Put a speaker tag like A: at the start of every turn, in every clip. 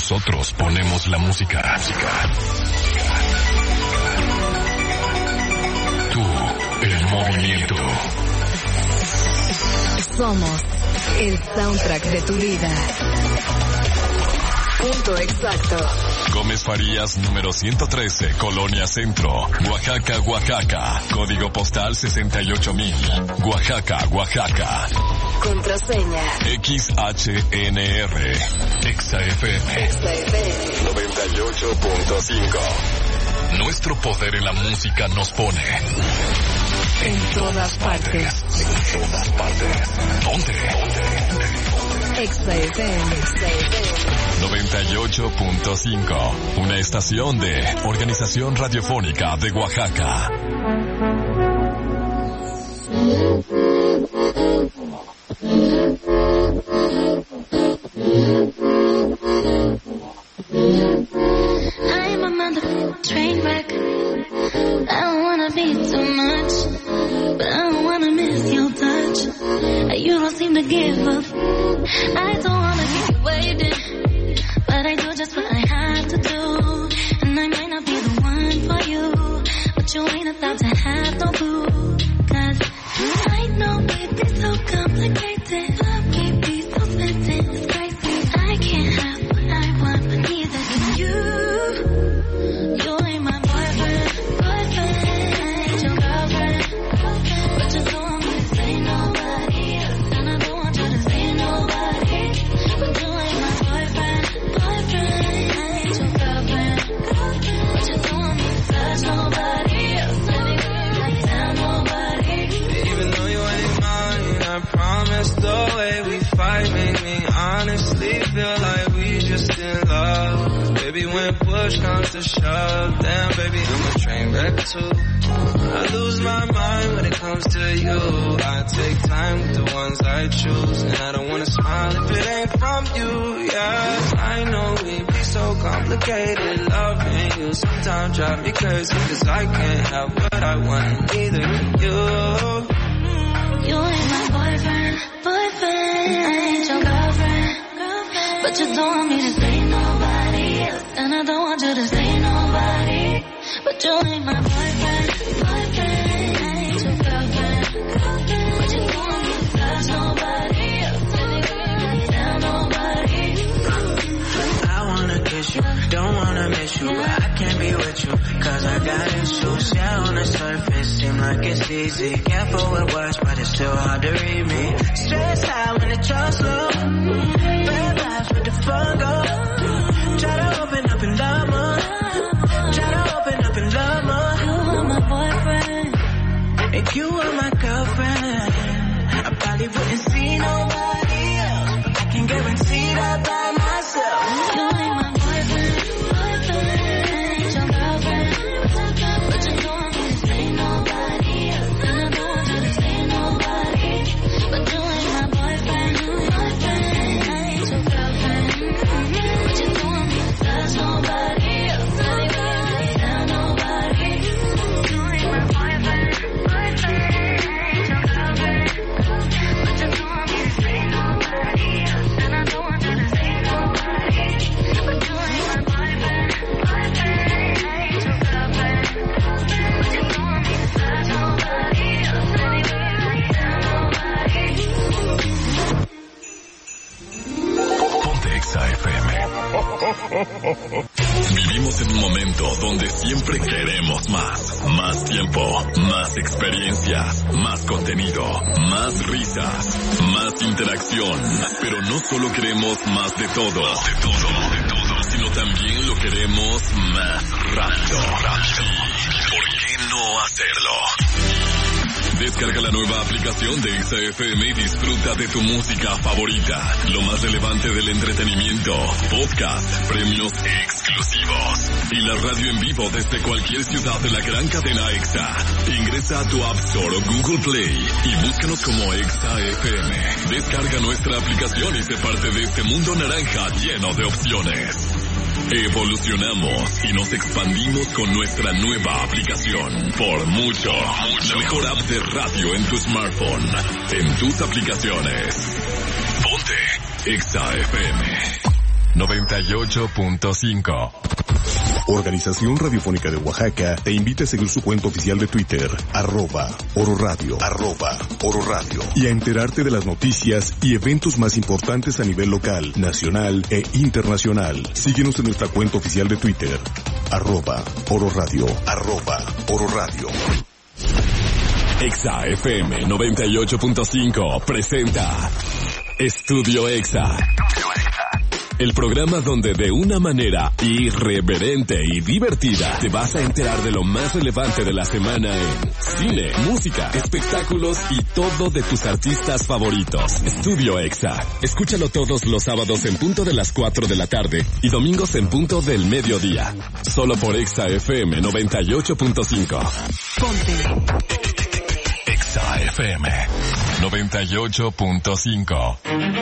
A: Nosotros ponemos la música. Tú, el movimiento.
B: Somos el soundtrack de tu vida. Punto exacto.
A: Gómez Farías, número 113, Colonia Centro, Oaxaca, Oaxaca. Código postal 68,000. Oaxaca, Oaxaca.
B: Contraseña.
A: XHNR. XFM. 98.5. Nuestro poder en la música nos pone
B: en todas partes.
A: En todas partes. ¿Dónde?
B: XFM.
A: 98.5. Una estación de Organización Radiofónica de Oaxaca.
C: I'm a motherfucking train wreck. I don't wanna be too much, but I don't wanna miss your touch. You don't seem to give up. I don't wanna keep you waiting, but I do just what I have to do. And I might not be the one for you, but you ain't about to have no boo. Cause I know we'd be so complicated, love can't be so scented, it's crazy. I can't have what I want, but neither can you. You ain't my boyfriend, I ain't your girlfriend, but you told me to say nobody else, and I don't want you to say nobody. But you ain't my boyfriend, I ain't your girlfriend, but you told me to touch nobody else, and I can't tell nobody.
D: Even though you ain't mine, I promise the way we fight make me honestly feel like we just in love. Baby, when push comes to shove, damn baby, I'm a train wreck too. I lose my mind when it comes to you. I take time with the ones I choose, and I don't wanna smile if it ain't from you. Yeah, I know we be so complicated. Loving you sometimes drive me crazy, cause I can't have what I want, and neither can you.
C: You ain't my boyfriend, I ain't your girlfriend, but you don't want me to say nobody else, and I don't want you to say nobody. But you ain't my boyfriend, I ain't your girlfriend, but you don't want me to touch nobody else, and I can't tell nobody.
E: I wanna kiss you, don't wanna miss you, but I can't be with you, cause I got issues. Yeah, on the surface, seem like it's easy. Careful with words, but it's still hard to read me. Stress high when it drops low. Bad vibes with the fun go. Try to open up and love more. Try to open up and love more.
C: You are my boyfriend,
E: and you are my girlfriend. I probably wouldn't see nobody else, but I can guarantee that by myself.
C: you ain't my boyfriend, I ain't your girlfriend, but you don't want me to say nobody else, and I don't want you to say nobody. But you ain't my boyfriend, I ain't your girlfriend, but you don't want me to touch nobody else, and I can't tell nobody. You ain't my boyfriend, I ain't your girlfriend, but you don't want me to say nobody else, and I don't want you to say nobody. But you ain't my boyfriend, I ain't your girlfriend, but you don't want me to touch nobody else, and I can't tell nobody.
A: Ponte XFM. Vivimos en un momento donde siempre queremos más. Más tiempo, más experiencias, más contenido, más risas, más interacción. Pero no solo queremos más de todo, sino también lo queremos más rápido. ¿Por qué no hacerlo? Descarga la nueva aplicación de XFM y disfruta de tu música favorita. Lo más relevante del entretenimiento, podcast, premios exclusivos y la radio en vivo desde cualquier ciudad de la gran cadena EXA. Ingresa a tu App Store o Google Play y búscanos como XFM. Descarga nuestra aplicación y sé parte de este mundo naranja lleno de opciones. Evolucionamos y nos expandimos con nuestra nueva aplicación. Por mucho. La mejor app de radio en tu smartphone, en tus aplicaciones. Ponte XFM. 98.5.
F: Organización Radiofónica de Oaxaca te invita a seguir su cuenta oficial de Twitter, @Oro Radio, @Oro Radio, y a enterarte de las noticias y eventos más importantes a nivel local, nacional e internacional. Síguenos en nuestra cuenta oficial de Twitter, @Oro Radio, @Oro Radio.
A: Exa FM 98.5 presenta Estudio Exa. El programa donde de una manera irreverente y divertida te vas a enterar de lo más relevante de la semana en cine, música, espectáculos y todo de tus artistas favoritos. Estudio Exa. Escúchalo todos los sábados en punto de las 4 de la tarde y domingos en punto del mediodía. Solo por Exa FM 98.5.
B: Ponte.
A: Exa FM 98.5.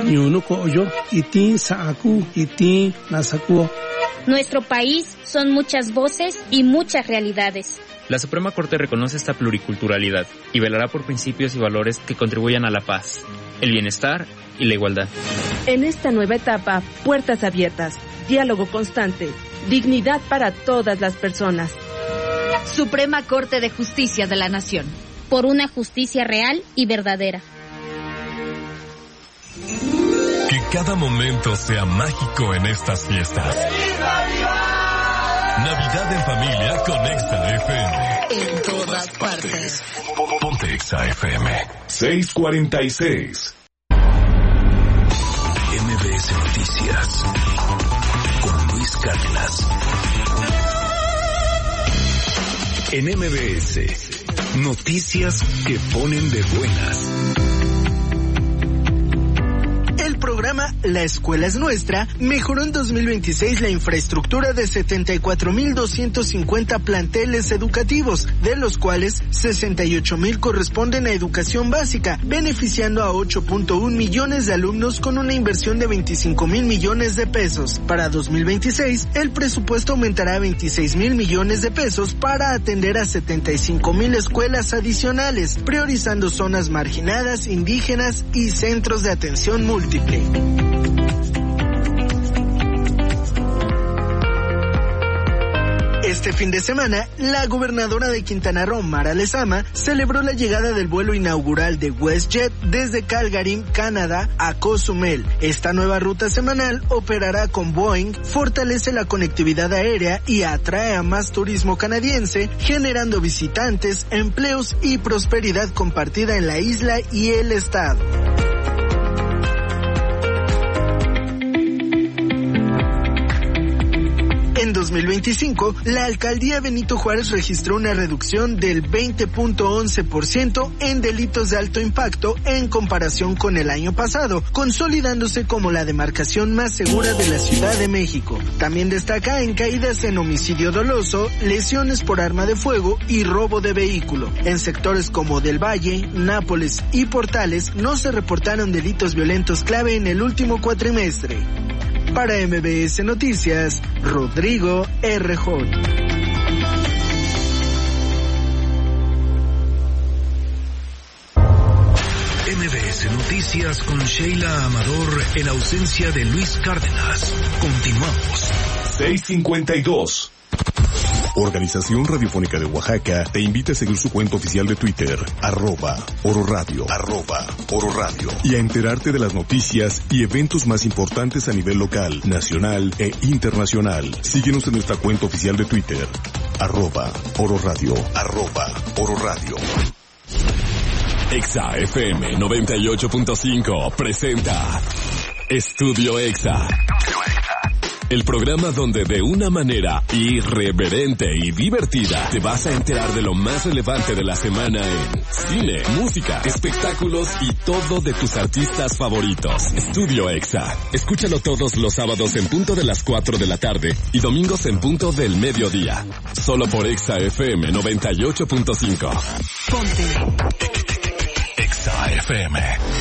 G: Nuestro país son muchas voces y muchas realidades.
H: La Suprema Corte reconoce esta pluriculturalidad y velará por principios y valores que contribuyan a la paz, el bienestar y la igualdad.
I: En esta nueva etapa, puertas abiertas, diálogo constante, dignidad para todas las personas.
B: Suprema Corte de Justicia de la Nación.
G: Por una justicia real y verdadera.
A: Que cada momento sea mágico en estas fiestas. Navidad en familia con Exa FM.
B: En todas partes.
A: Ponte Exa FM.
F: 6:46.
A: MBS Noticias con Luis Cárdenas. En MBS, noticias que ponen de buenas.
J: El programa La Escuela es Nuestra mejoró en 2026 la infraestructura de 74,250 planteles educativos, de los cuales 68,000 corresponden a educación básica, beneficiando a 8.1 millones de alumnos con una inversión de 25,000 millones de pesos. Para 2026, el presupuesto aumentará a 26,000 millones de pesos para atender a 75,000 escuelas adicionales, priorizando zonas marginadas, indígenas y centros de atención múltiple. Este fin de semana, la gobernadora de Quintana Roo, Mara Lezama, celebró la llegada del vuelo inaugural de WestJet desde Calgary, Canadá, a Cozumel. Esta nueva ruta semanal operará con Boeing, fortalece la conectividad aérea y atrae a más turismo canadiense, generando visitantes, empleos y prosperidad compartida en la isla y el estado. En 2025, la alcaldía Benito Juárez registró una reducción del 20.11% en delitos de alto impacto en comparación con el año pasado, consolidándose como la demarcación más segura de la Ciudad de México. También destaca en caídas en homicidio doloso, lesiones por arma de fuego y robo de vehículo. En sectores como Del Valle, Nápoles y Portales no se reportaron delitos violentos clave en el último cuatrimestre. Para MBS Noticias, Rodrigo R.J.
A: MBS Noticias con Sheila Amador en ausencia de Luis Cárdenas. Continuamos.
F: 6:52. Organización Radiofónica de Oaxaca te invita a seguir su cuenta oficial de Twitter, @Oro Radio, @Oro Radio, y a enterarte de las noticias y eventos más importantes a nivel local, nacional e internacional. Síguenos en nuestra cuenta oficial de Twitter, @Oro Radio, @Oro Radio.
A: Exa FM 98.5 presenta Estudio Exa. El programa donde de una manera irreverente y divertida te vas a enterar de lo más relevante de la semana en cine, música, espectáculos y todo de tus artistas favoritos. Estudio Exa. Escúchalo todos los sábados en punto de las 4 de la tarde y domingos en punto del mediodía. Solo por Exa FM 98.5.
B: Ponte.
A: Exa FM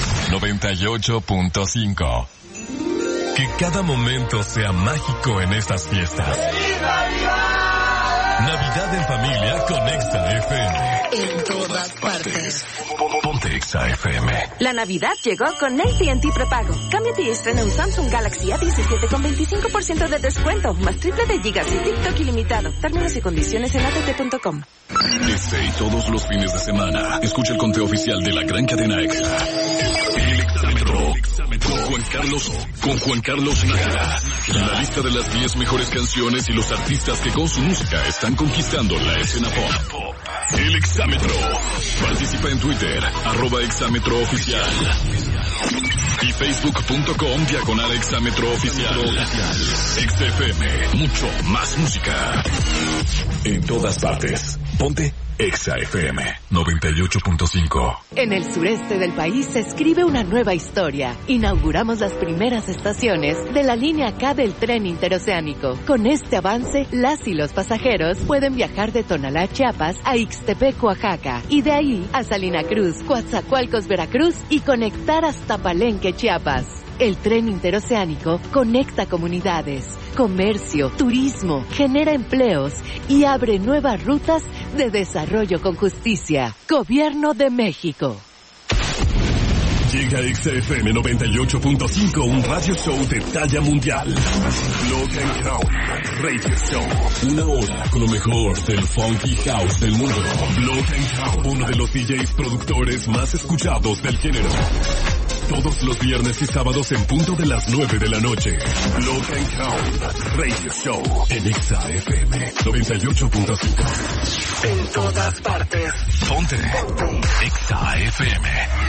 A: 98.5. Que cada momento sea mágico en estas fiestas. Navidad en familia con Exa FM.
K: En todas partes.
A: Ponte Exa FM.
L: La Navidad llegó con AT&T Prepago. Cámbiate y estrena un Samsung Galaxy A17 con 25% de descuento, más triple de gigas y TikTok ilimitado. Términos y condiciones en att.com.
A: Este y todos los fines de semana, escucha el conteo oficial de la gran cadena Exa. El Exámetro. Con Juan Carlos Nájera. La lista de las 10 mejores canciones y los artistas que con su música están conquistando la escena pop. El Exámetro. Participa en Twitter, @exámetrooficial. Y facebook.com/exámetrooficial. XFM, mucho más música. En todas partes. Ponte Exa FM 98.5.
M: En el sureste del país se escribe una nueva historia. Inauguramos las primeras estaciones de la línea K del tren interoceánico. Con este avance, las y los pasajeros pueden viajar de Tonalá, Chiapas, a Ixtepec, Oaxaca, y de ahí a Salina Cruz, Coatzacoalcos, Veracruz, y conectar hasta Palenque, Chiapas. El tren interoceánico conecta comunidades, comercio, turismo, genera empleos y abre nuevas rutas de desarrollo con justicia. Gobierno de México.
A: Llega XFM 98.5, un radio show de talla mundial. Block and Count Radio Show. Una hora con lo mejor del funky house del mundo. Block and Count, uno de los DJs productores más escuchados del género. Todos los viernes y sábados en punto de las 9 de la noche. Block and Count Radio Show en Exa FM 98.5.
K: En todas partes.
A: Ponte Exa FM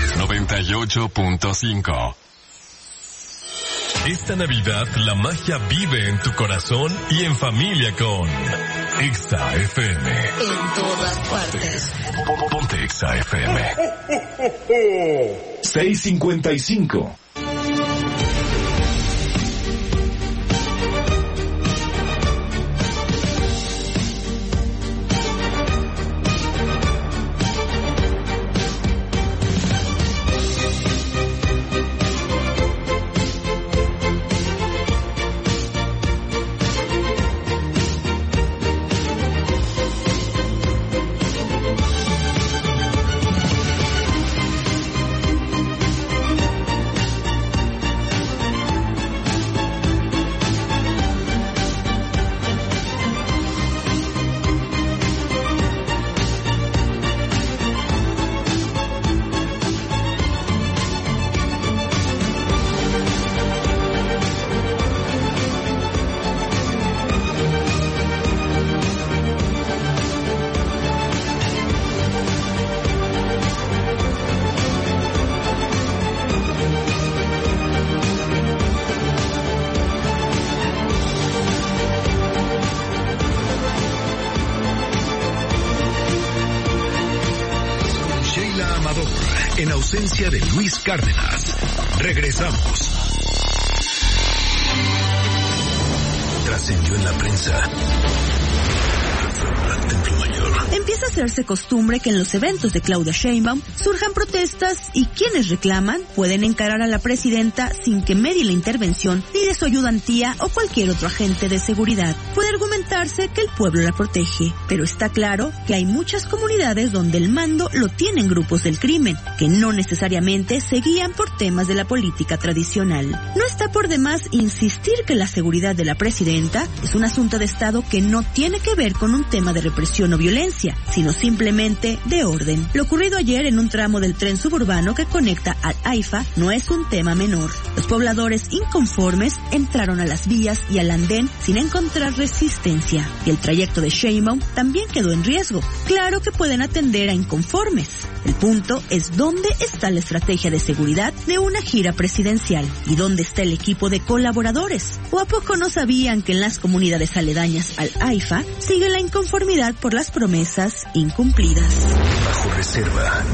A: 98.5. Esta Navidad la magia vive en tu corazón y en familia con Exa FM.
K: En todas partes.
A: Ponte Exa FM. 6:55. En ausencia de Luis Cárdenas. Regresamos. Trascendió en la prensa. Templo Mayor.
N: Empieza a hacerse costumbre que en los eventos de Claudia Sheinbaum surjan protestas y quienes reclaman pueden encarar a la presidenta sin que medie la intervención ni de su ayudantía o cualquier otro agente de seguridad. Puede argumentarse que el pueblo la protege, pero está claro que hay muchas comunidades donde el mando lo tienen grupos del crimen, que no necesariamente se guían por temas de la política tradicional. No está por demás insistir que la seguridad de la presidenta es un asunto de Estado que no tiene que ver con un tema de represión o violencia, sino simplemente de orden. Lo ocurrido ayer en un tramo del tren suburbano que conecta al AIFA no es un tema menor. Los pobladores inconformes entraron a las vías y al andén sin encontrar resistencia, y el trayecto de Sheinbaum también quedó en riesgo. Claro que pueden atender a inconformes. El punto es dónde está la estrategia de seguridad de una gira presidencial y dónde está el equipo de colaboradores. ¿O a poco no sabían que en las comunidades aledañas al AIFA sigue la inconformidad por las promesas incumplidas?
A: Bajo reserva del universo.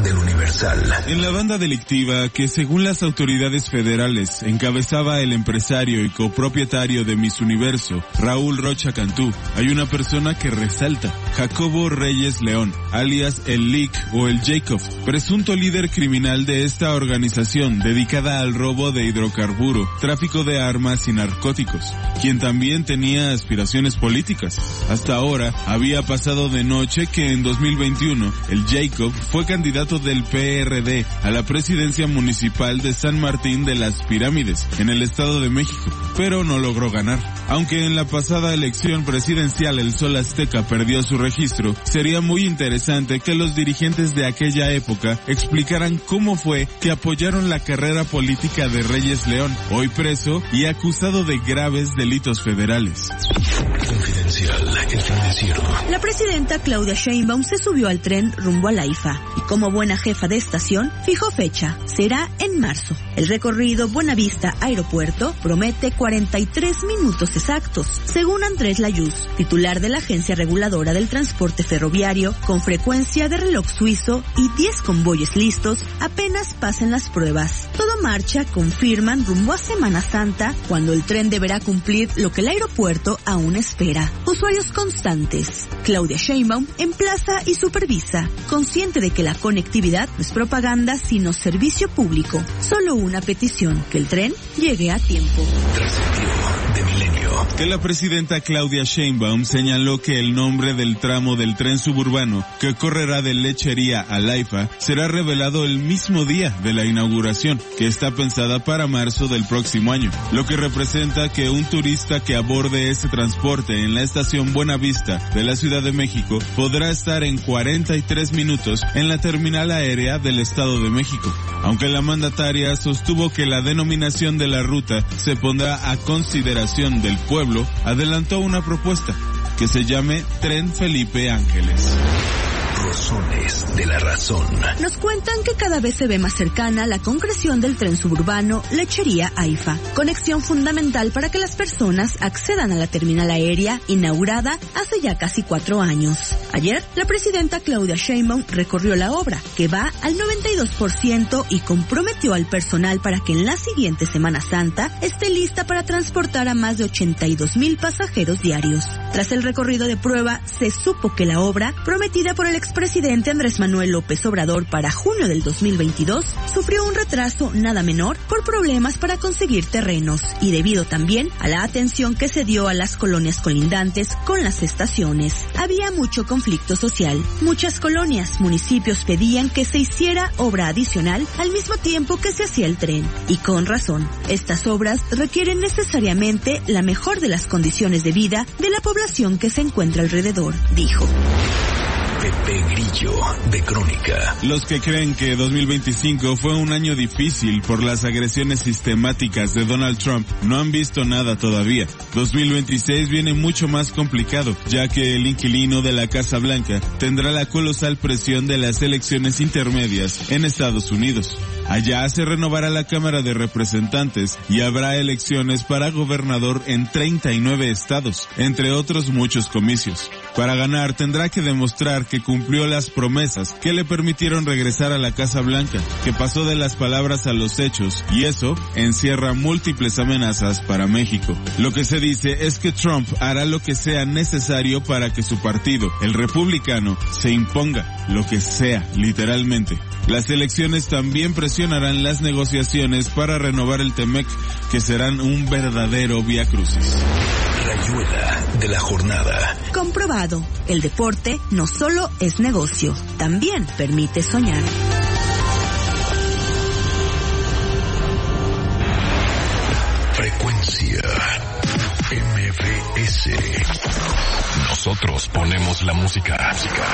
F: Universal.
O: En la banda delictiva que, según las autoridades federales, encabezaba el empresario y copropietario de Miss Universo, Raúl Rocha Cantú, hay una persona que resalta: Jacobo Reyes León, alias el Lick o el Jacob, presunto líder criminal de esta organización dedicada al robo de hidrocarburo, tráfico de armas y narcóticos, quien también tenía aspiraciones políticas. Hasta ahora había pasado de noche que en 2021 el Jacob fue candidato del PRD a la presidencia municipal de San Martín de las Pirámides, en el Estado de México, pero no logró ganar. Aunque en la pasada elección presidencial el Sol Azteca perdió su registro, sería muy interesante que los dirigentes de aquella época explicaran cómo fue que apoyaron la carrera política de Reyes León, hoy preso y acusado de graves delitos federales.
F: Confidencial, el financiero.
N: La presidenta Claudia Sheinbaum se subió al tren rumbo a la IFA y, como buena jefa de estación, fijó fecha. Será en marzo. El recorrido Buenavista-Aeropuerto promete 43 minutos exactos, según Andrés Layuz, titular de la Agencia Reguladora del Transporte Ferroviario, con frecuencia de reloj suizo y 10 convoyes listos apenas pasen las pruebas. Todo marcha, confirman, rumbo a Semana Santa, cuando el tren deberá cumplir lo que el aeropuerto aún espera: usuarios constantes. Claudia Sheinbaum emplaza y supervisa, consciente de que la conectividad no es propaganda sino servicio público. Solo una petición: que el tren llegue a tiempo.
F: De Milenio.
O: Que la presidenta Claudia Sheinbaum señaló que el nombre del tramo del tren suburbano que correrá de Lechería a Laifa será revelado el mismo día de la inauguración, que está pensada para marzo del próximo año, lo que representa que un turista que aborde ese transporte en la estación Buenavista de la Ciudad de México podrá estar en 43 minutos en la terminal aérea del Estado de México. Aunque la mandataria sostuvo que la denominación de la ruta se pondrá a consideración del pueblo, adelantó una propuesta: que se llame Tren Felipe Ángeles.
F: Razones de la razón.
N: Nos cuentan que cada vez se ve más cercana la concreción del tren suburbano Lechería-Aifa, conexión fundamental para que las personas accedan a la terminal aérea inaugurada hace ya casi 4 años. Ayer, la presidenta Claudia Sheinbaum recorrió la obra, que va al 92%, y comprometió al personal para que en la siguiente Semana Santa esté lista para transportar a más de 82,000 pasajeros diarios. Tras el recorrido de prueba, se supo que la obra, prometida por el expresidente Andrés Manuel López Obrador para junio del 2022, sufrió un retraso nada menor por problemas para conseguir terrenos y debido también a la atención que se dio a las colonias colindantes con las estaciones. Había mucho conflicto social. Muchas colonias, municipios pedían que se hiciera obra adicional al mismo tiempo que se hacía el tren. Y con razón. Estas obras requieren necesariamente la mejor de las condiciones de vida de la población que se encuentra alrededor, dijo.
F: Pepe Grillo, de Crónica.
O: Los que creen que 2025 fue un año difícil por las agresiones sistemáticas de Donald Trump no han visto nada todavía. 2026 viene mucho más complicado, ya que el inquilino de la Casa Blanca tendrá la colosal presión de las elecciones intermedias en Estados Unidos. Allá se renovará la Cámara de Representantes y habrá elecciones para gobernador en 39 estados, entre otros muchos comicios. Para ganar tendrá que demostrar que cumplió las promesas que le permitieron regresar a la Casa Blanca, que pasó de las palabras a los hechos, y eso encierra múltiples amenazas para México. Lo que se dice es que Trump hará lo que sea necesario para que su partido, el republicano, se imponga, lo que sea, literalmente. Las elecciones también presionarán las negociaciones para renovar el TEMEC, que serán un verdadero viacrucis.
F: Rayuela de la jornada.
N: Comprobado, el deporte no solo es negocio, también permite soñar.
F: Frecuencia MBS.
A: Nosotros ponemos la música.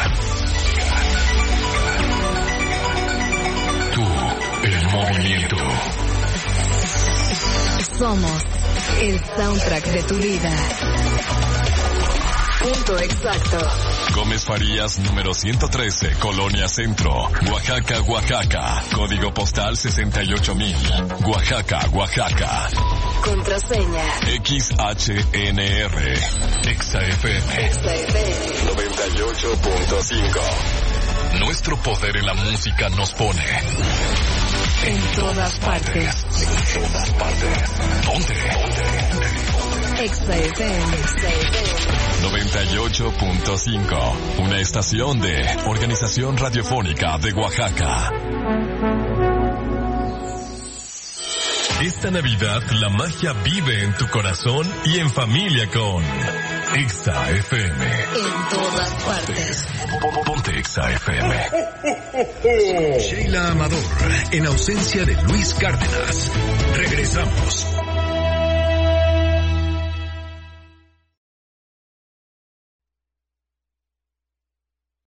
A: Tú, el movimiento.
M: Somos el soundtrack de tu vida. Punto exacto.
A: Gómez Farías, número 113, Colonia Centro, Oaxaca, Oaxaca. Código postal 68,000. Oaxaca, Oaxaca.
M: Contraseña.
A: XHNR. XFM. 98.5. Nuestro poder en la música nos pone
K: en todas partes.
A: En todas partes. ¿Dónde?
K: Exa FM.
A: 98.5. Una estación de Organización Radiofónica de Oaxaca. Esta Navidad la magia vive en tu corazón y en familia con Exa FM.
K: En todas partes.
A: Ponte Exa FM.
P: Sheila Amador, en ausencia de Luis Cárdenas. Regresamos.